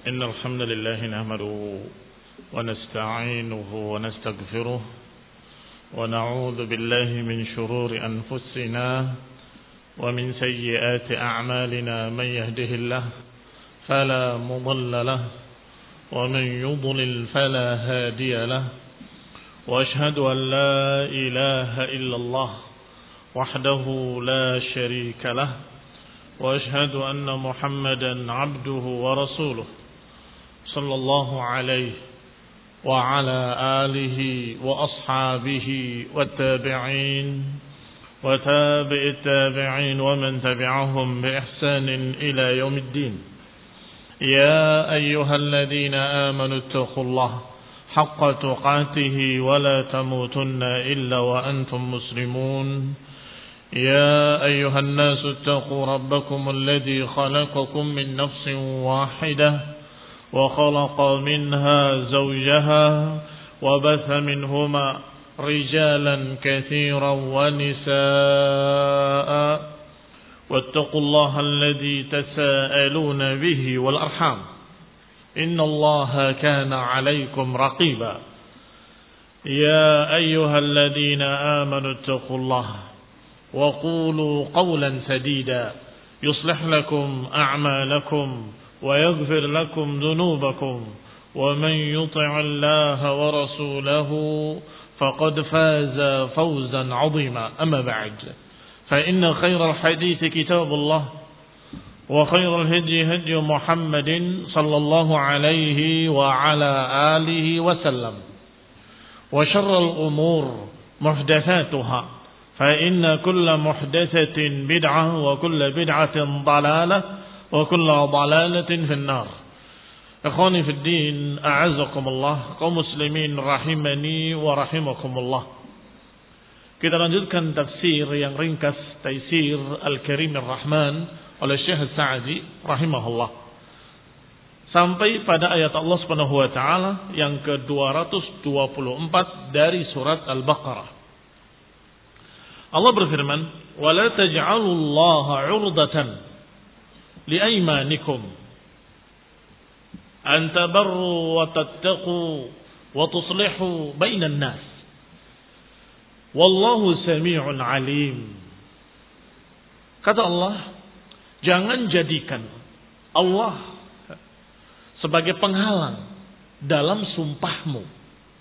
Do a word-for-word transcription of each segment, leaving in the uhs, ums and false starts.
إن الحمد لله نحمده ونستعينه ونستغفره ونعوذ بالله من شرور أنفسنا ومن سيئات أعمالنا من يهده الله فلا مضل له ومن يضلل فلا هادي له وأشهد أن لا إله إلا الله وحده لا شريك له وأشهد أن محمدا عبده ورسوله صلى الله عليه وعلى آله وأصحابه والتابعين وتابع التابعين ومن تبعهم بإحسان إلى يوم الدين. يا أيها الذين آمنوا اتقوا الله حق تقاته ولا تموتن إلا وأنتم مسلمون. يا أيها الناس اتقوا ربكم الذي خلقكم من نفس واحدة وخلق منها زوجها وبث منهما رجالا كثيرا ونساء واتقوا الله الذي تساءلون به والأرحام إن الله كان عليكم رقيبا. يا أيها الذين آمنوا اتقوا الله وقولوا قولا سديدا يصلح لكم أعمالكم ويغفر لكم ذنوبكم ومن يطع الله ورسوله فقد فاز فوزا عظيما. أما بعد فإن خير الحديث كتاب الله وخير الهدي هدي محمد صلى الله عليه وعلى آله وسلم وشر الأمور محدثاتها فإن كل محدثة بدعة وكل بدعة ضلالة وكل ضلالة في النار. Ikhwani fi din, a'azzakumullah, kaum muslimin rahimani wa rahimakumullah. Kita lanjutkan tafsir yang ringkas Taisir Al-Karim Ar-Rahman oleh Syekh Sa'di rahimahullah. Sampai pada ayat Allah Subhanahu wa taala yang ke dua ratus dua puluh empat dari surat Al-Baqarah. Allah berfirman, "Wa la taj'alullaha 'urdatan liaymanikum an tabarru wa tattaqu wa tuslihu bainan nas wallahu samii'un 'alim." Kata Allah, jangan jadikan Allah sebagai penghalang dalam sumpahmu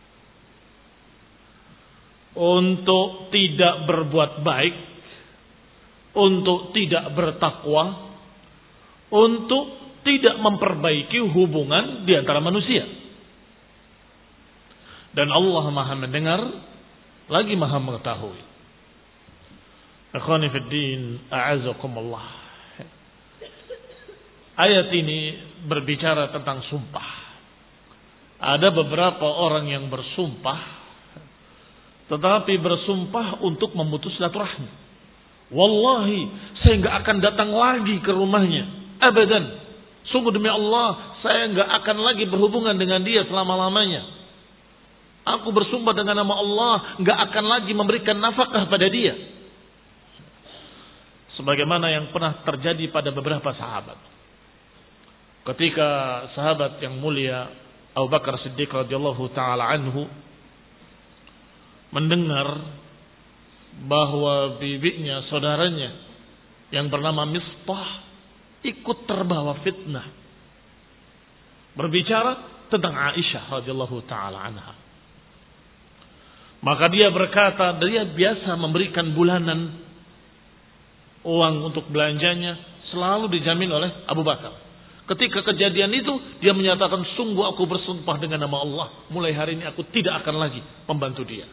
untuk tidak berbuat baik, untuk tidak bertakwa, untuk tidak memperbaiki hubungan di antara manusia. Dan Allah Maha mendengar lagi Maha mengetahui. Ikhwani fid din, a'azzakumullah. Ayat ini berbicara tentang sumpah. Ada beberapa orang yang bersumpah tetapi bersumpah untuk memutus silaturahmi. Wallahi, saya enggak akan datang lagi ke rumahnya. Abadan. Sungguh demi Allah, saya enggak akan lagi berhubungan dengan dia selama-lamanya. Aku bersumpah dengan nama Allah, enggak akan lagi memberikan nafkah pada dia. Sebagaimana yang pernah terjadi pada beberapa sahabat. Ketika sahabat yang mulia Abu Bakar Siddiq radhiyallahu taala anhu mendengar bahwa bibinya, saudaranya yang bernama Mistah ikut terbawa fitnah, berbicara tentang Aisyah radhiyallahu taala anha. Maka dia berkata, dia biasa memberikan bulanan uang untuk belanjanya, selalu dijamin oleh Abu Bakar. Ketika kejadian itu, dia menyatakan, sungguh aku bersumpah dengan nama Allah, mulai hari ini aku tidak akan lagi membantu dia.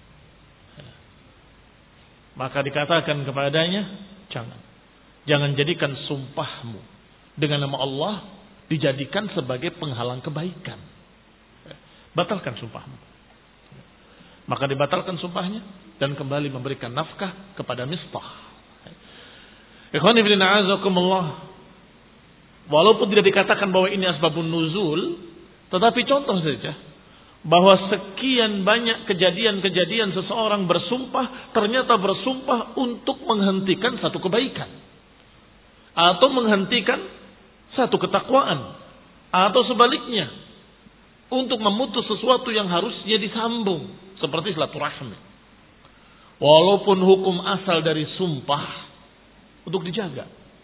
Maka dikatakan kepadanya, jangan. Jangan jadikan sumpahmu dengan nama Allah dijadikan sebagai penghalang kebaikan. Batalkan sumpahmu. Maka dibatalkan sumpahnya dan kembali memberikan nafkah kepada Mistah. Ikhwani fillah, a'azakumullah. Walaupun tidak dikatakan bahwa ini asbabun nuzul, tetapi contoh saja bahwa sekian banyak kejadian-kejadian seseorang bersumpah, ternyata bersumpah untuk menghentikan satu kebaikan atau menghentikan satu ketakwaan, Atau sebaliknya, untuk memutus sesuatu yang harusnya disambung, seperti silaturahmi. Walaupun hukum asal dari sumpah untuk dijaga.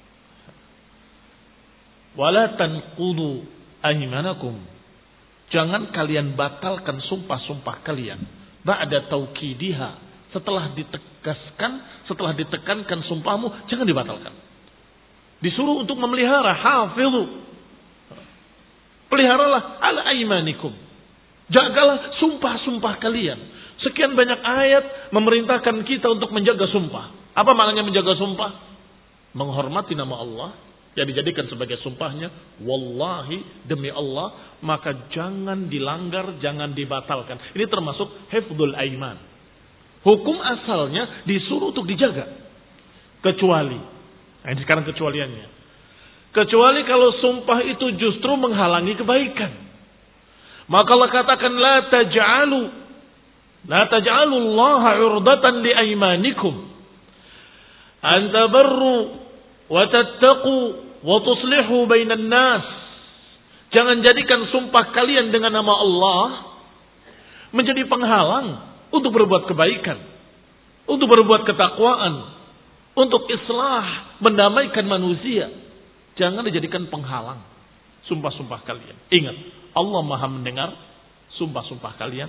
Wala tanqudu aymanakum. Jangan kalian batalkan sumpah-sumpah kalian. Ba'da tauqidiha. Setelah ditegaskan, setelah ditekankan sumpahmu, jangan dibatalkan. Disuruh untuk memelihara, hafizu. Peliharalah ala aymanikum. Jagalah sumpah-sumpah kalian. Sekian banyak ayat memerintahkan kita untuk menjaga sumpah. Apa maknanya menjaga sumpah? Menghormati nama Allah yang dijadikan sebagai sumpahnya. Wallahi, demi Allah, maka jangan dilanggar, jangan dibatalkan. Ini termasuk hifdzul aiman. Hukum asalnya disuruh untuk dijaga. Kecuali, nah ini sekarang kecualiannya. Kecuali kalau sumpah itu justru menghalangi kebaikan. Maka Allah katakan la taj'alu la taj'alu Allah 'urdatan li aymanikum an tabarru wa tattaqu wa tuslihu bainan nas. Jangan jadikan sumpah kalian dengan nama Allah menjadi penghalang untuk berbuat kebaikan, untuk berbuat ketakwaan, untuk islah, mendamaikan manusia. Jangan dijadikan penghalang sumpah-sumpah kalian. Ingat, Allah Maha mendengar sumpah-sumpah kalian.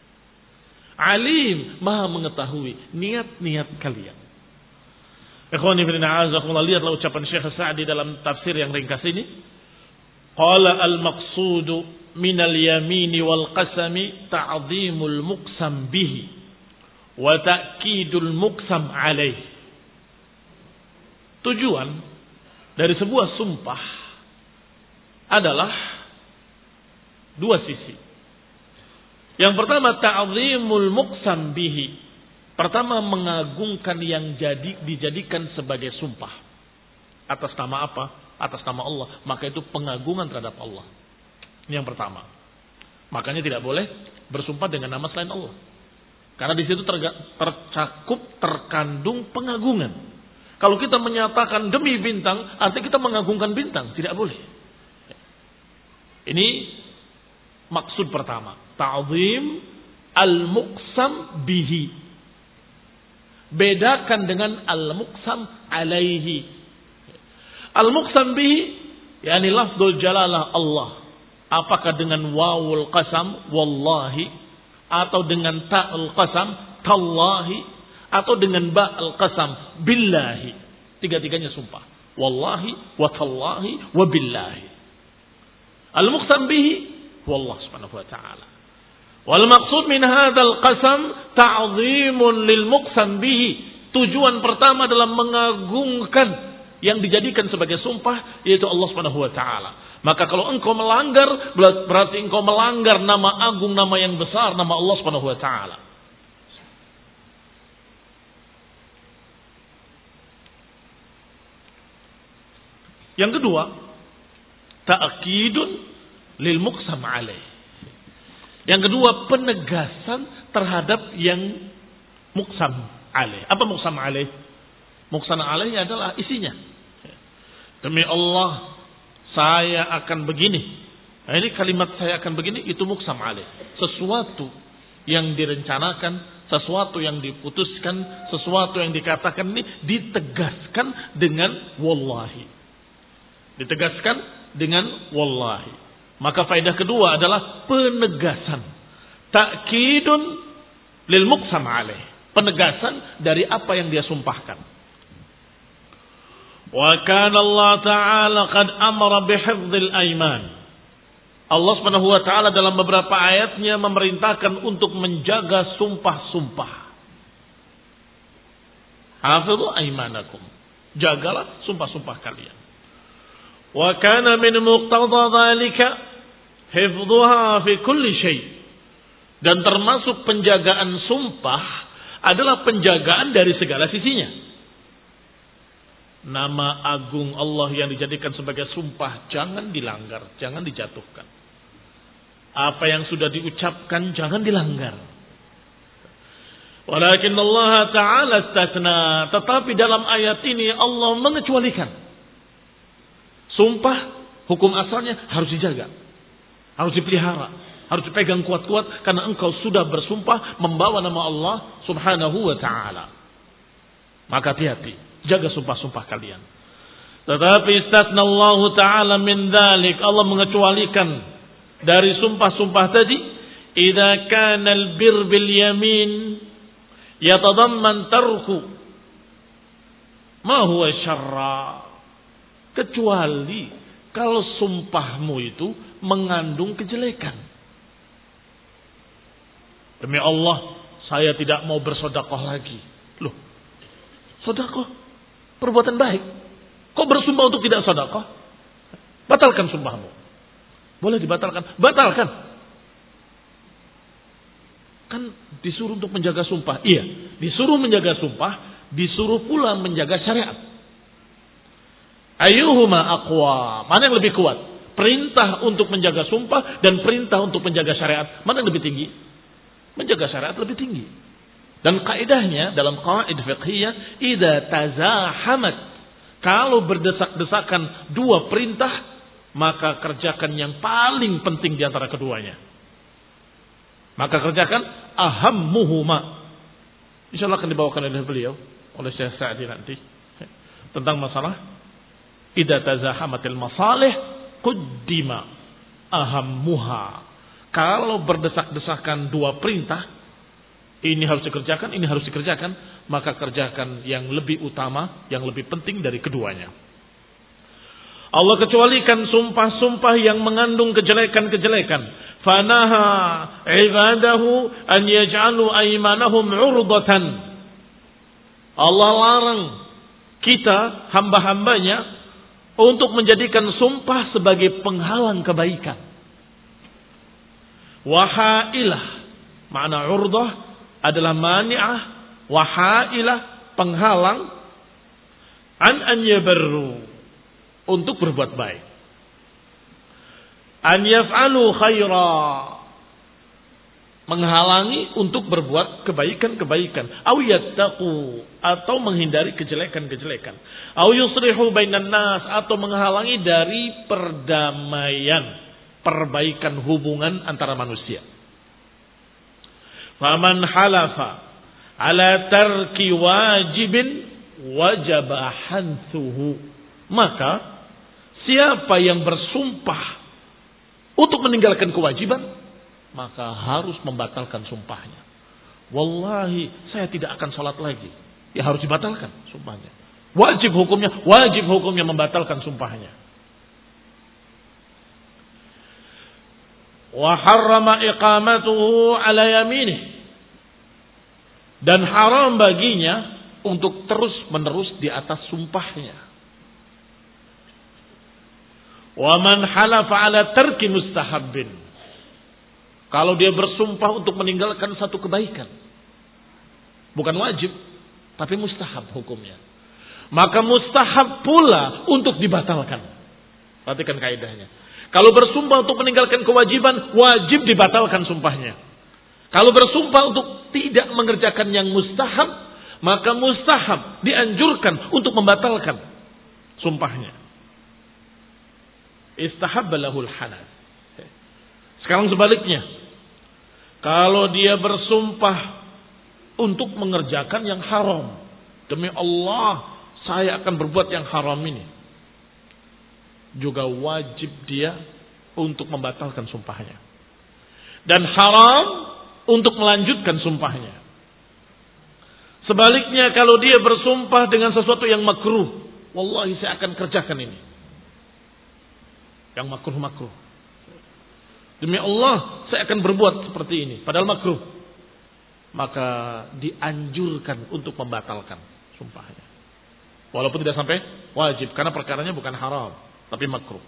Alim, Maha mengetahui niat-niat kalian. Ikhwani fillah, azakumullah, lihatlah ucapan Syekh Sa'di dalam tafsir yang ringkas ini. Qala al-maqsudu minal yamini wal qasami ta'zimul muqsam bihi wa ta'kidul muqsam alaih. Tujuan dari sebuah sumpah adalah dua sisi. Yang pertama, ta'zimul muqsam bihi. Pertama, mengagungkan yang jadi dijadikan sebagai sumpah. Atas nama apa? Atas nama Allah. Maka itu pengagungan terhadap Allah. Ini yang pertama. Makanya tidak boleh bersumpah dengan nama selain Allah. Karena di situ tercakup, terkandung pengagungan. Kalau kita menyatakan demi bintang, artinya kita mengagungkan bintang. Tidak boleh. Ini maksud pertama. Ta'zim al-muqsam bihi. Bedakan dengan al-muqsam alaihi. Al-muqsam bihi, yakni lafzul jalalah Allah. Apakah dengan wawul qasam, wallahi. Atau dengan ta'ul qasam, tallahi. Atau dengan ba'al qasam, billahi. Tiga-tiganya sumpah. Wallahi, wa tallahi, wa billahi. Al-muqsam bihi, wallah subhanahu wa ta'ala. Wal maqsud min hadzal qasam ta'zimun lil muqsam bihi. Tujuan pertama adalah mengagungkan yang dijadikan sebagai sumpah, yaitu Allah subhanahu wa ta'ala. Maka kalau engkau melanggar, berarti engkau melanggar nama agung, nama yang besar, nama Allah subhanahu wa ta'ala. Yang kedua, ta'kidun lil muqsam alaih. Yang kedua, penegasan terhadap yang muqsam alaih. Apa muqsam alaih? Muqsam alaih adalah isinya. Demi Allah, saya akan begini. Nah, ini kalimat saya akan begini, itu muqsam alaih. Sesuatu yang direncanakan, sesuatu yang diputuskan, sesuatu yang dikatakan ini ditegaskan dengan wallahi. Ditegaskan dengan wallahi. Maka faedah kedua adalah penegasan. Ta'kidun lil muqsam alaih. Penegasan dari apa yang dia sumpahkan. Wa kana Allah Ta'ala qad amara bihifdzil aiman. Allah Subhanahu wa taala dalam beberapa ayatnya memerintahkan untuk menjaga sumpah-sumpah. Hafidhu aimanakum. Jagalah sumpah-sumpah kalian. Wa kana min muqtada dzalika hifdhuha fi kulli syai'. Dan termasuk penjagaan sumpah adalah penjagaan dari segala sisinya. Nama agung Allah yang dijadikan sebagai sumpah jangan dilanggar, jangan dijatuhkan. Apa yang sudah diucapkan jangan dilanggar. Walakin Allah Ta'ala istatsna, tetapi dalam ayat ini Allah mengecualikan. Sumpah Hukum asalnya harus dijaga, harus dipelihara, harus dipegang kuat-kuat karena engkau sudah bersumpah membawa nama Allah Subhanahu wa taala. Maka hati-hati, jaga sumpah-sumpah kalian. Tetapi istathnallahu taala min dzalik, Allah mengecualikan dari sumpah-sumpah tadi, idza kana al-bir bil yamin yatadamman tarku ma huwa syarra, kecuali kalau sumpahmu itu mengandung kejelekan. Demi Allah, saya tidak mau bersedekah lagi. Loh, sedekah perbuatan baik. Kok bersumpah untuk tidak sedekah? Batalkan sumpahmu. Boleh dibatalkan? Batalkan. Kan disuruh untuk menjaga sumpah. Iya, disuruh menjaga sumpah, disuruh pula menjaga syariat. Ayyuhuma aqwa? Mana yang lebih kuat? Perintah untuk menjaga sumpah dan perintah untuk menjaga syariat. Mana yang lebih tinggi? Menjaga syariat lebih tinggi. Dan kaidahnya dalam qaid fiqhiyah, idza tazahamat, kalau berdesak-desakan dua perintah, maka kerjakan yang paling penting di antara keduanya. Maka kerjakan ahammuhuma. Insyaallah akan dibawakan oleh beliau, oleh Syekh Sa'di nanti, tentang masalah idza tazahamatil masalih quddima ahammuha. Kalau berdesak-desakan dua perintah, ini harus dikerjakan, ini harus dikerjakan, maka kerjakan yang lebih utama, yang lebih penting dari keduanya. Allah kecualikan sumpah-sumpah yang mengandung kejelekan-kejelekan. Fanaha ibadahu an yaj'alu aymanahum 'urdatan. Allah larang kita, hamba-hambanya, untuk menjadikan sumpah sebagai penghalang kebaikan. Wahailah, makna urdah adalah mani'ah, wahailah penghalang, an an yabarru, untuk berbuat baik. An yaf'alu khaira, menghalangi untuk berbuat kebaikan-kebaikan. Aw yattaqu, atau menghindari kejelekan-kejelekan. Aw yuslihu bainan nas, atau menghalangi dari perdamaian, perbaikan hubungan antara manusia. Faman halafa ala tarki wajibin wajaba hanthuhu, maka siapa yang bersumpah untuk meninggalkan kewajiban, maka harus membatalkan sumpahnya. Wallahi, saya tidak akan sholat lagi. Ya harus dibatalkan sumpahnya. Wajib hukumnya, wajib hukumnya membatalkan sumpahnya. Wa harrama iqamatuhu ala yaminih, dan haram baginya untuk terus menerus di atas sumpahnya. Wa man halafa ala tarki mustahabbin, kalau dia bersumpah untuk meninggalkan satu kebaikan, bukan wajib, tapi mustahab hukumnya, maka mustahab pula untuk dibatalkan. Perhatikan kaidahnya. Kalau bersumpah untuk meninggalkan kewajiban, wajib dibatalkan sumpahnya. Kalau bersumpah untuk tidak mengerjakan yang mustahab, maka mustahab dianjurkan untuk membatalkan sumpahnya. Istahabba lahul hanas. Sekarang sebaliknya, kalau dia bersumpah untuk mengerjakan yang haram, demi Allah saya akan berbuat yang haram ini, juga wajib dia untuk membatalkan sumpahnya. Dan haram untuk melanjutkan sumpahnya. Sebaliknya, kalau dia bersumpah dengan sesuatu yang makruh, wallahi saya akan kerjakan ini, yang makruh-makruh, demi Allah saya akan berbuat seperti ini, padahal makruh, maka dianjurkan untuk membatalkan sumpahnya. Walaupun tidak sampai wajib, karena perkaranya bukan haram, tapi makruh.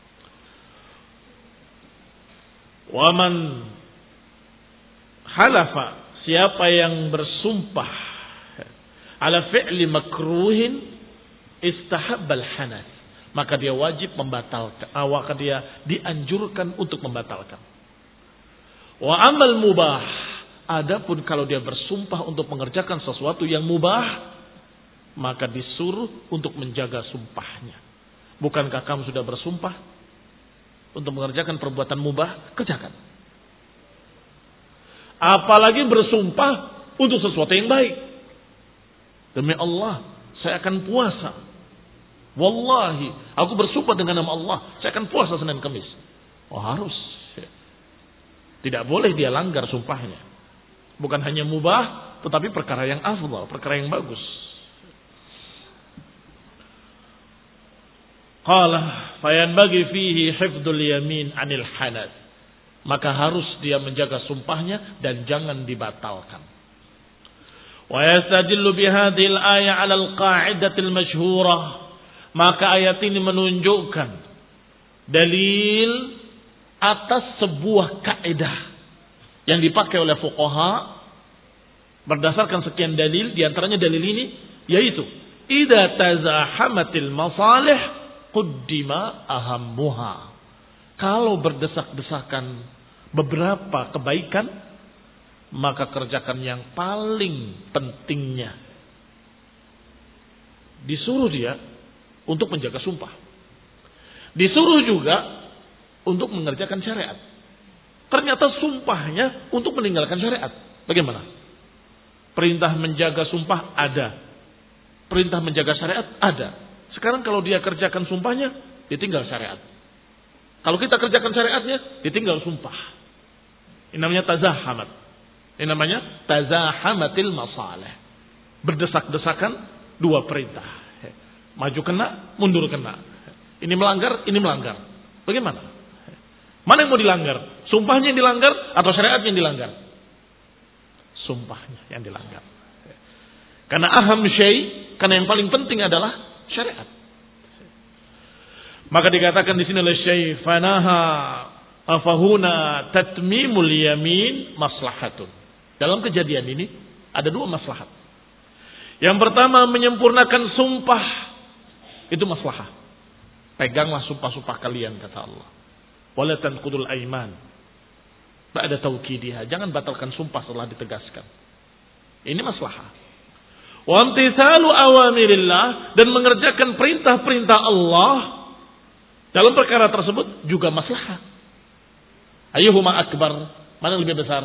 Waman halafa, siapa yang bersumpah ala fi'li makruhin istahabbal hanas, maka dia wajib membatalkan, maka dia dianjurkan untuk membatalkan. Wa amal mubah, adapun kalau dia bersumpah untuk mengerjakan sesuatu yang mubah, maka disuruh untuk menjaga sumpahnya. Bukankah kamu sudah bersumpah untuk mengerjakan perbuatan mubah, kerjakan. Apalagi bersumpah untuk sesuatu yang baik. Demi Allah, saya akan puasa. Wallahi, aku bersumpah dengan nama Allah, saya akan puasa Senin Kamis. Oh harus. Tidak boleh dia langgar sumpahnya. Bukan hanya mubah, tetapi perkara yang afdal, perkara yang bagus. Qala fayanbaghi fihi hifdzul yamin 'anil hanath. Maka harus dia menjaga sumpahnya dan jangan dibatalkan. Wa yastadillu bihadhil ayah 'ala al-qa'idatil masyhurah. Maka ayat ini menunjukkan dalil atas sebuah kaidah yang dipakai oleh fuqaha berdasarkan sekian dalil, di antaranya dalil ini yaitu idza tazahamatil masalih quddima ahammuha. Kalau berdesak-desakan beberapa kebaikan, maka kerjakan yang paling pentingnya. Disuruh dia untuk menjaga sumpah. Disuruh juga untuk mengerjakan syariat. Ternyata sumpahnya untuk meninggalkan syariat. Bagaimana? Perintah menjaga sumpah ada. Perintah menjaga syariat ada. Sekarang kalau dia kerjakan sumpahnya, ditinggal syariat. Kalau kita kerjakan syariatnya, ditinggal sumpah. Ini namanya tazahamat. Ini namanya tazahamatil masalih. Berdesak-desakan dua perintah. Maju kena, mundur kena. Ini melanggar, ini melanggar. Bagaimana? Mana yang mau dilanggar? Sumpahnya yang dilanggar atau syariatnya yang dilanggar? Sumpahnya yang dilanggar. Karena aham syai, karena yang paling penting adalah syariat. Maka dikatakan di sini oleh Syekh fanaha afahuna tatmimul yamin maslahatun. Dalam kejadian ini ada dua maslahat. Yang pertama menyempurnakan sumpah itu maslahah. Peganglah sumpah-sumpah kalian kata Allah. Wala tanqudul aiman ba'da tawkidiha. Jangan batalkan sumpah setelah ditegaskan. Ini maslahah. Wa imtithalu awamirillah, dan mengerjakan perintah-perintah Allah dalam perkara tersebut juga maslahah. Ayyuhuma akbar? Mana yang lebih besar?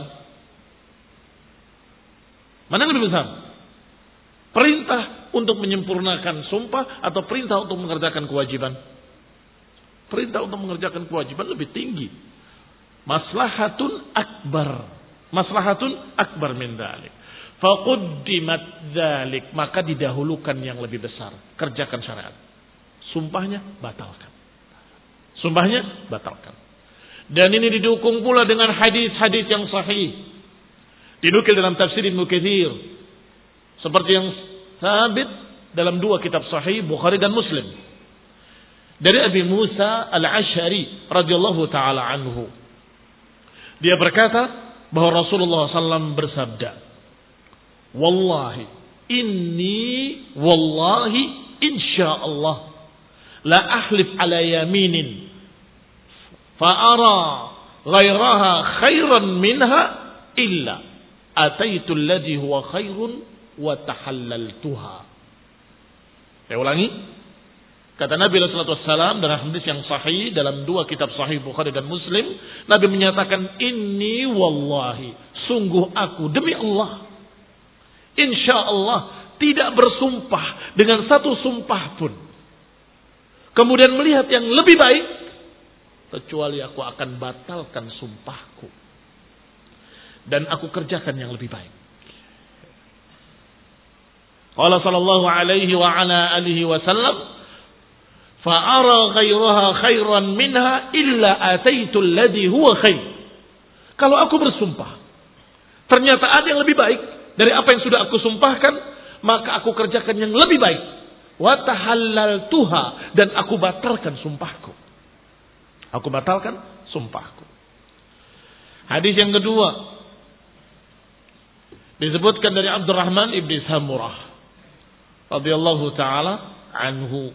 Mana yang lebih besar? Perintah untuk menyempurnakan sumpah atau perintah untuk mengerjakan kewajiban? Perintah untuk mengerjakan kewajiban lebih tinggi. Maslahatun akbar. Maslahatun akbar min dzalik. Faquddimat dzalik, maka didahulukan yang lebih besar. Kerjakan syariat. Sumpahnya batalkan. Sumpahnya batalkan. Dan ini didukung pula dengan hadis-hadis yang sahih. Dinukil dalam tafsir Ibnu Katsir. Seperti yang sabit dalam dua kitab sahih Bukhari dan Muslim. Dari Abi Musa Al-Asy'ari radhiyallahu taala anhu. Dia berkata bahwa Rasulullah sallallahu alaihi wasallam bersabda, "Wallahi inni wallahi insyaallah la ahlif ala yaminin fa ara ghairaha khairan minha illa ataitu alladhi huwa khairun wa tahallaltuha." Saya ulangi. Kata Nabi sallallahu alaihi wasallam dalam hadis yang sahih dalam dua kitab sahih Bukhari dan Muslim, Nabi menyatakan, "Inni wallahi, sungguh aku demi Allah, insyaallah tidak bersumpah dengan satu sumpah pun, kemudian melihat yang lebih baik, kecuali aku akan batalkan sumpahku dan aku kerjakan yang lebih baik." Qala sallallahu alaihi wa ala alihi wasallam, "Fa'ara ghairaha khairan minha illa ataitu alladhi huwa khair." Kalau aku bersumpah, ternyata ada yang lebih baik dari apa yang sudah aku sumpahkan, maka aku kerjakan yang lebih baik. Wa tahallaltuha, dan aku batalkan sumpahku. Aku batalkan sumpahku. Hadis yang kedua disebutkan dari Abdurrahman ibn Samurah radhiyallahu taala anhu,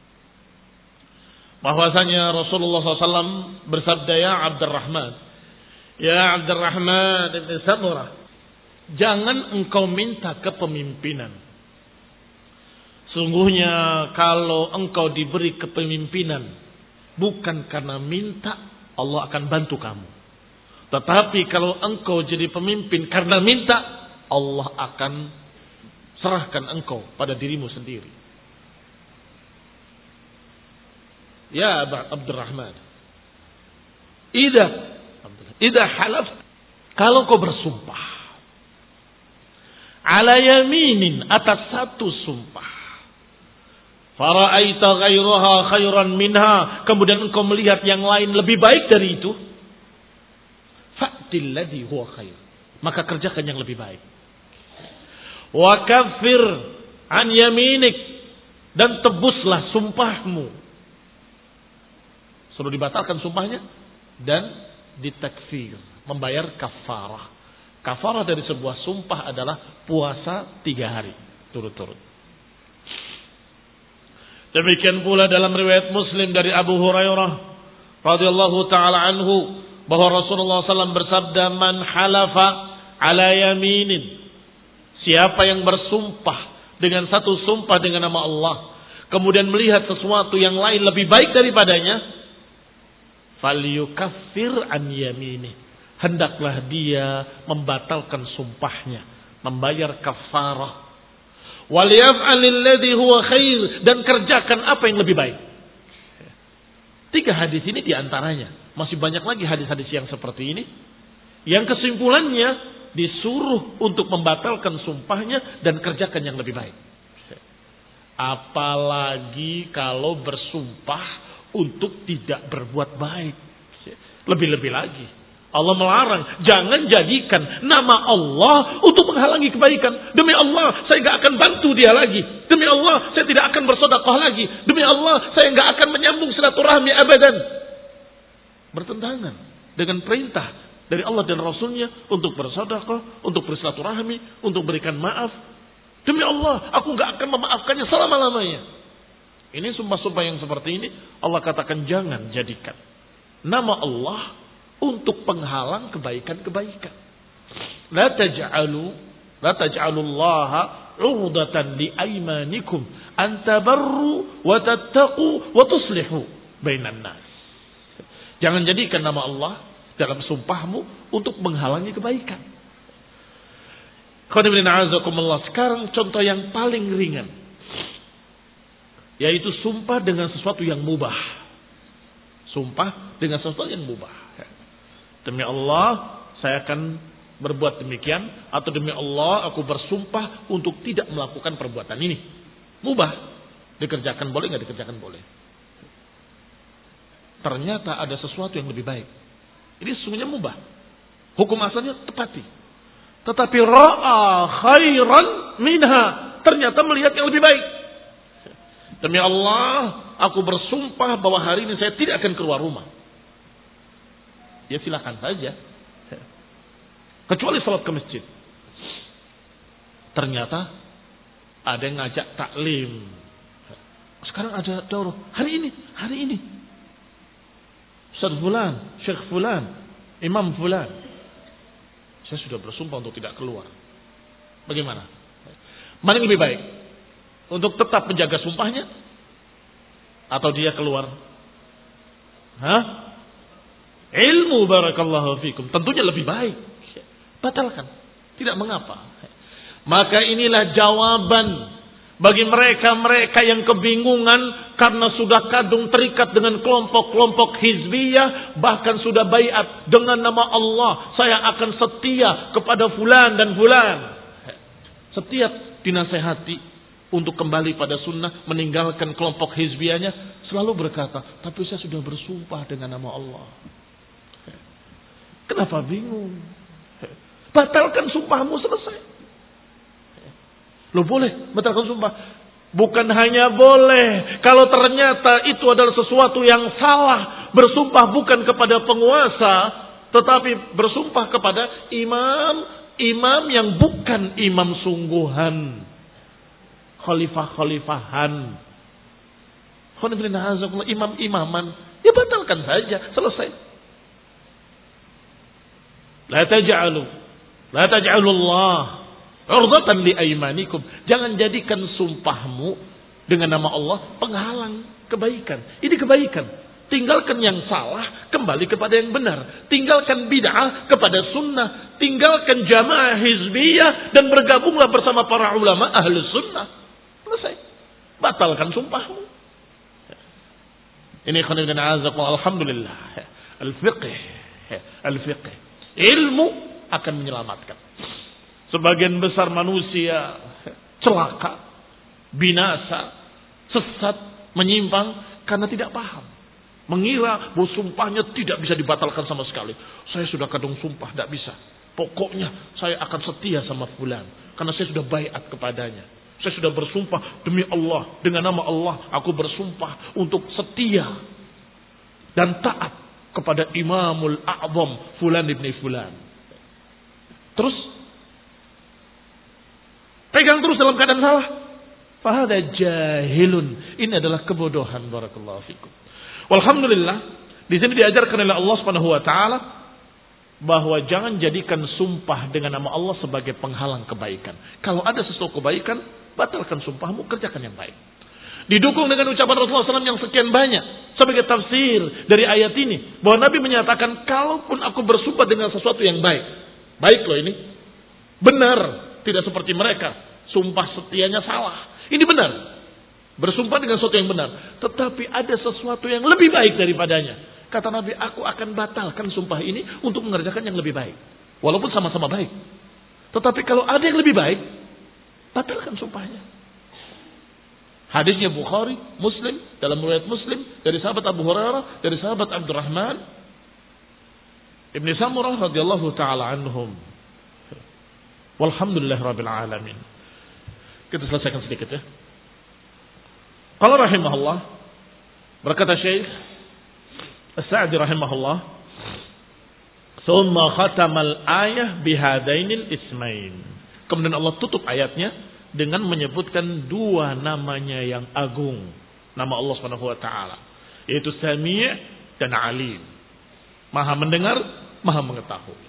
bahwasanya Rasulullah sallallahu alaihi wasallam bersabda, "Ya Abdurrahman, ya Abdurrahman ibn Samurah, jangan engkau minta kepemimpinan. Sungguhnya kalau engkau diberi kepemimpinan bukan karena minta Allah akan bantu kamu. Tetapi kalau engkau jadi pemimpin karena minta, Allah akan serahkan engkau pada dirimu sendiri. Ya Abdurrahman, Ida, Ida halaf, kalau kau bersumpah ala yaminin, atas satu sumpah, fara'aita ghairaha khairan minha, kemudian engkau melihat yang lain lebih baik dari itu, fa'til ladzi huwa khair, maka kerjakan yang lebih baik. Wa kaffir an yaminik, dan tebuslah sumpahmu. Suruh dibatalkan sumpahnya dan ditakfir, membayar kafarah. Kafarah dari sebuah sumpah adalah puasa tiga hari turut-turut. Demikian pula dalam riwayat Muslim dari Abu Hurairah radhiyallahu taala anhu bahwa Rasulullah sallallahu alaihi wasallam bersabda, "Man halafa ala yaminin." Siapa yang bersumpah dengan satu sumpah dengan nama Allah, kemudian melihat sesuatu yang lain lebih baik daripadanya, falyukaffir an yamini, hendaklah dia membatalkan sumpahnya, membayar kafarah. Walyaf'alil ladzi huwa khair, dan kerjakan apa yang lebih baik. Tiga hadis ini diantaranya. Masih banyak lagi hadis-hadis yang seperti ini, yang kesimpulannya disuruh untuk membatalkan sumpahnya dan kerjakan yang lebih baik. Apalagi kalau bersumpah untuk tidak berbuat baik. Lebih-lebih lagi, Allah melarang, jangan jadikan nama Allah untuk menghalangi kebaikan. Demi Allah, saya gak akan bantu dia lagi. Demi Allah, saya tidak akan bersedekah lagi. Demi Allah, saya gak akan menyambung silaturahmi abadan. Bertentangan dengan perintah dari Allah dan Rasulnya untuk bersedekah, untuk bersilaturahmi, untuk berikan maaf. Demi Allah, aku gak akan memaafkannya selama-lamanya. Ini sumpah-sumpah yang seperti ini, Allah katakan jangan jadikan nama Allah untuk penghalang kebaikan-kebaikan. La taj'alu la taj'alullaha 'urdatan li aymanikum an tabarru wa tattaqu wa tuslihu bainan nas. Jangan jadikan nama Allah dalam sumpahmu untuk menghalangi kebaikan. Sekarang contoh yang paling ringan, yaitu sumpah dengan sesuatu yang mubah. Sumpah dengan sesuatu yang mubah. Demi Allah, saya akan berbuat demikian. Atau demi Allah, aku bersumpah untuk tidak melakukan perbuatan ini. Mubah. Dikerjakan boleh, nggak dikerjakan boleh. Ternyata ada sesuatu yang lebih baik. Ini sesungguhnya mubah. Hukum asalnya tepati. Tetapi ra'a khairan minha, ternyata melihat yang lebih baik. Demi Allah, aku bersumpah bahwa hari ini saya tidak akan keluar rumah. Ya silakan saja. Kecuali salat ke masjid. Ternyata ada yang ngajak taklim. Sekarang ada daurah. Hari ini, hari ini. Ustaz Fulan, Syekh Fulan, Imam Fulan. Saya sudah bersumpah untuk tidak keluar. Bagaimana? Mana yang lebih baik? Untuk tetap menjaga sumpahnya atau dia keluar? Hah? Ilmu barakallahu fikum. Tentunya lebih baik. Batalkan. Tidak mengapa. Maka inilah jawaban bagi mereka-mereka yang kebingungan karena sudah kadung terikat dengan kelompok-kelompok hizbiyah, bahkan sudah baiat dengan nama Allah. Saya akan setia kepada fulan dan fulan. Setiap dinasehati untuk kembali pada sunnah, meninggalkan kelompok hizbiyahnya, selalu berkata, tapi saya sudah bersumpah dengan nama Allah. Kenapa bingung? Batalkan sumpahmu, selesai. Lo boleh batalkan sumpah. Bukan hanya boleh, kalau ternyata itu adalah sesuatu yang salah, bersumpah bukan kepada penguasa, tetapi bersumpah kepada imam, imam yang bukan imam sungguhan, khalifah-khalifahan, imam-imaman, ya batalkan saja, selesai. La taj'alu la taj'alu Allah 'urdatan li aymanikum. Jangan jadikan sumpahmu dengan nama Allah penghalang kebaikan. Ini kebaikan. Tinggalkan yang salah, kembali kepada yang benar. Tinggalkan bid'ah kepada sunnah. Tinggalkan jamaah hizbiyah dan bergabunglah bersama para ulama ahli sunnah. Selesai. Batalkan sumpahmu. Ini khonibin azakullah. Alhamdulillah. Al-fiqh. Al-fiqh. Ilmu akan menyelamatkan. Sebagian besar manusia celaka, binasa, sesat, menyimpang karena tidak paham. Mengira bahwa sumpahnya tidak bisa dibatalkan sama sekali. Saya sudah kadung sumpah, tidak bisa. Pokoknya saya akan setia sama fulan. Karena saya sudah baiat kepadanya. Saya sudah bersumpah demi Allah. Dengan nama Allah aku bersumpah untuk setia. Dan taat kepada Imamul A'zam fulan ibni fulan. Terus. Pegang terus dalam keadaan salah. Fahada jahilun. Ini adalah kebodohan. Barakallahu fikum. Walhamdulillah, di sini diajarkan oleh Allah Subhanahu wa taala bahwa jangan jadikan sumpah dengan nama Allah sebagai penghalang kebaikan. Kalau ada sesuatu kebaikan, batalkan sumpahmu, kerjakan yang baik. Didukung dengan ucapan Rasulullah shallallahu alaihi wasallam yang sekian banyak sebagai tafsir dari ayat ini, bahwa Nabi menyatakan, kalaupun aku bersumpah dengan sesuatu yang baik, baik loh ini, benar, tidak seperti mereka, sumpah setianya salah. Ini benar. Bersumpah dengan sesuatu yang benar. Tetapi ada sesuatu yang lebih baik daripadanya. Kata Nabi, aku akan batalkan sumpah ini untuk mengerjakan yang lebih baik. Walaupun sama-sama baik. Tetapi kalau ada yang lebih baik, batalkan sumpahnya. Hadisnya Bukhari, Muslim, dalam riwayat Muslim, dari sahabat Abu Hurairah, dari sahabat Abdurrahman Ibn Samurah radhiyallahu ta'ala anhum. Walhamdulillah rabbil alamin. Kita selesaikan sedikit ya. Qala rahimahullah, berkata Syekh As-Sa'di rahimahullah, "Tsumma khatamal ayah bihadainil ismain." Kemudian Allah tutup ayatnya dengan menyebutkan dua namanya yang agung, nama Allah Subhanahu wa taala, yaitu Sami' dan Alim. Maha mendengar, Maha mengetahui.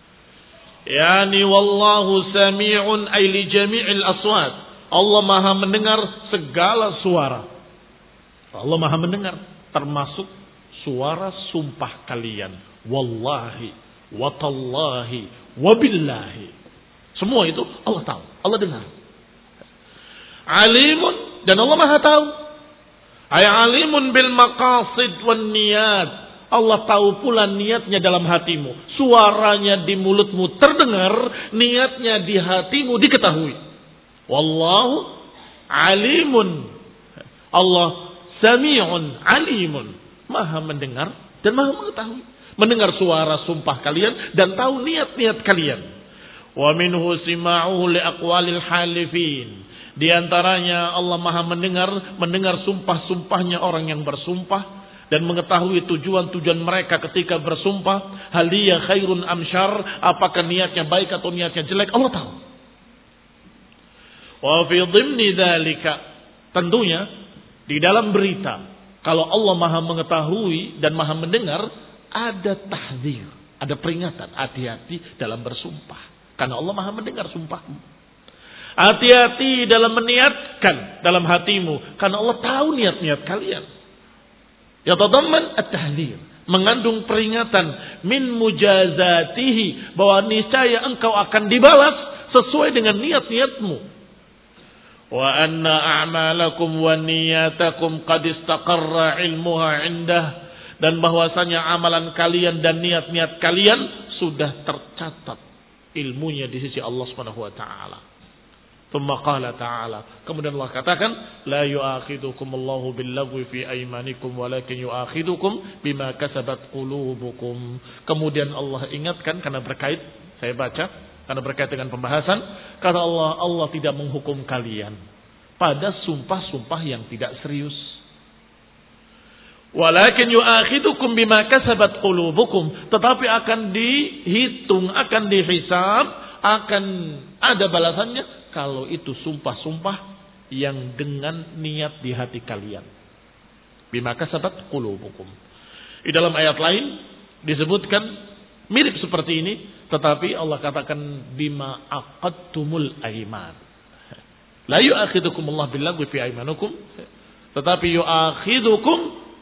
Yani wallahu sami'un ay li jami'il aswat. Allah Maha mendengar segala suara. Allah Maha mendengar termasuk suara sumpah kalian. Wallahi, watallahi, wabillahi. Semua itu Allah tahu, Allah dengar. Alimun, dan Allah Maha tahu. Ay alimun bil maqasid wan niyat. Allah tahu pula niatnya dalam hatimu. Suaranya di mulutmu terdengar, niatnya di hatimu diketahui. Wallahu alimun. Allah sami'un alimun. Maha mendengar dan maha mengetahui. Mendengar suara sumpah kalian dan tahu niat-niat kalian. Wa minhu sima'uhu li aqwalil halifin. Di antaranya Allah Maha mendengar, mendengar sumpah-sumpahnya orang yang bersumpah dan mengetahui tujuan-tujuan mereka ketika bersumpah. Hal hiya khairun am syarr, apakah niatnya baik atau niatnya jelek, Allah tahu. Wa fi dhimni dzalika, tentunya di dalam berita kalau Allah Maha mengetahui dan Maha mendengar, ada tahdzir, ada peringatan, hati-hati dalam bersumpah karena Allah Maha mendengar sumpahmu. Hati-hati dalam meniatkan dalam hatimu karena Allah tahu niat-niat kalian. Yatadamman at-tahdzir, mengandung peringatan min mujazatihi, bahwa niscaya engkau akan dibalas sesuai dengan niat-niatmu. Wa anna a'malakum wa niyatakum qad istaqarra ilmuha indah, dan bahwasanya amalan kalian dan niat-niat kalian sudah tercatat ilmunya di sisi Allah Subhanahu wa taala. Tsumma qala ta'ala, kemudian Allah katakan, la yu'akhidukum Allahu bil-lagwi fi aymanikum walakin yu'akhidukum bima kasabat qulubukum. Kemudian Allah ingatkan karena berkait, saya baca karena berkait dengan pembahasan, kata Allah, Allah tidak menghukum kalian pada sumpah-sumpah yang tidak serius. Walakin yu'akhidukum bima kasabat qulubukum, tetapi akan dihitung, akan dihisab, akan ada balasannya kalau itu sumpah-sumpah yang dengan niat di hati kalian. Bima kasabat qulubukum. Di dalam ayat lain disebutkan mirip seperti ini, tetapi Allah katakan bima aqadtumul aiman. La yu'akhidukum Allah bil-lagwi fi aymanikum, tetapi yu'akhidukum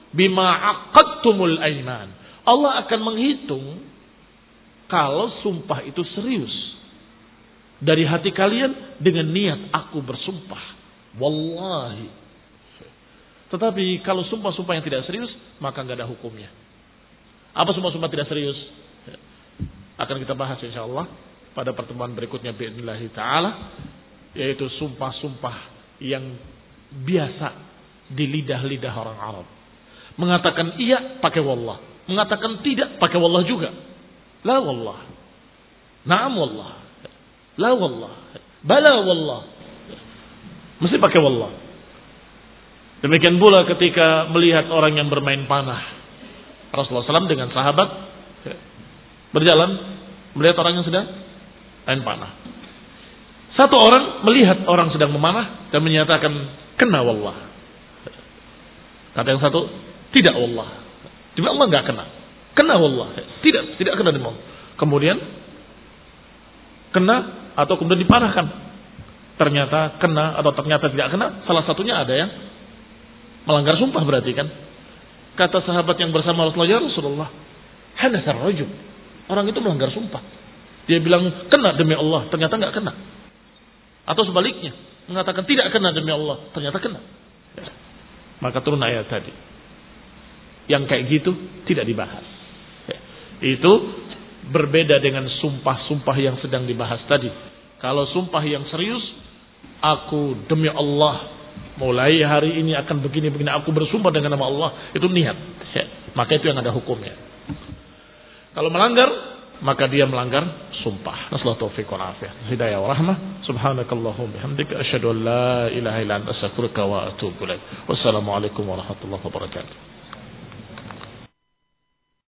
bima aqadtumul aiman. Allah akan menghitung kalau sumpah itu serius dari hati kalian dengan niat aku bersumpah. Wallahi. Tetapi kalau sumpah-sumpah yang tidak serius, maka nggak ada hukumnya. Apa sumpah-sumpah tidak serius? Akan kita bahas insyaallah pada pertemuan berikutnya bi'idznillah ta'ala, yaitu sumpah-sumpah yang biasa di lidah-lidah orang Arab. Mengatakan iya pakai wallah, mengatakan tidak pakai wallah juga. La wallah, na'am wallah, la wallah, bala wallah, mesti pakai wallah. Demikian pula ketika melihat orang yang bermain panah, Rasulullah shallallahu alaihi wasallam dengan sahabat berjalan melihat orang yang sedang main panah. Satu orang melihat orang sedang memanah dan menyatakan kena wallah. Kata yang satu, tidak wallah. Demi Allah enggak kena. Kena wallah. Tidak, tidak kena demi Allah. Kemudian kena atau kemudian dipanahkan. Ternyata kena atau ternyata tidak kena. Salah satunya ada yang melanggar sumpah berarti kan. Kata sahabat yang bersama Rasulullah, ya Rasulullah, hadatsar rajul. Orang itu melanggar sumpah. Dia bilang kena demi Allah, ternyata enggak kena. Atau sebaliknya, mengatakan tidak kena demi Allah, ternyata kena. Maka turun ayat tadi. Yang kayak gitu tidak dibahas. Itu berbeda dengan sumpah-sumpah yang sedang dibahas tadi. Kalau sumpah yang serius, aku demi Allah, mulai hari ini akan begini-begini, aku bersumpah dengan nama Allah, itu niat. Maka itu yang ada hukumnya. Kalau melanggar, maka dia melanggar sumpah. Nasallahu taufiq wal afiyah. Hidayah wa rahmah. Subhanakallahumma bihamdika asyhadu an la ilaha illa anta astaghfiruka wa atubu ilaik. Wassalamualaikum warahmatullahi wabarakatuh.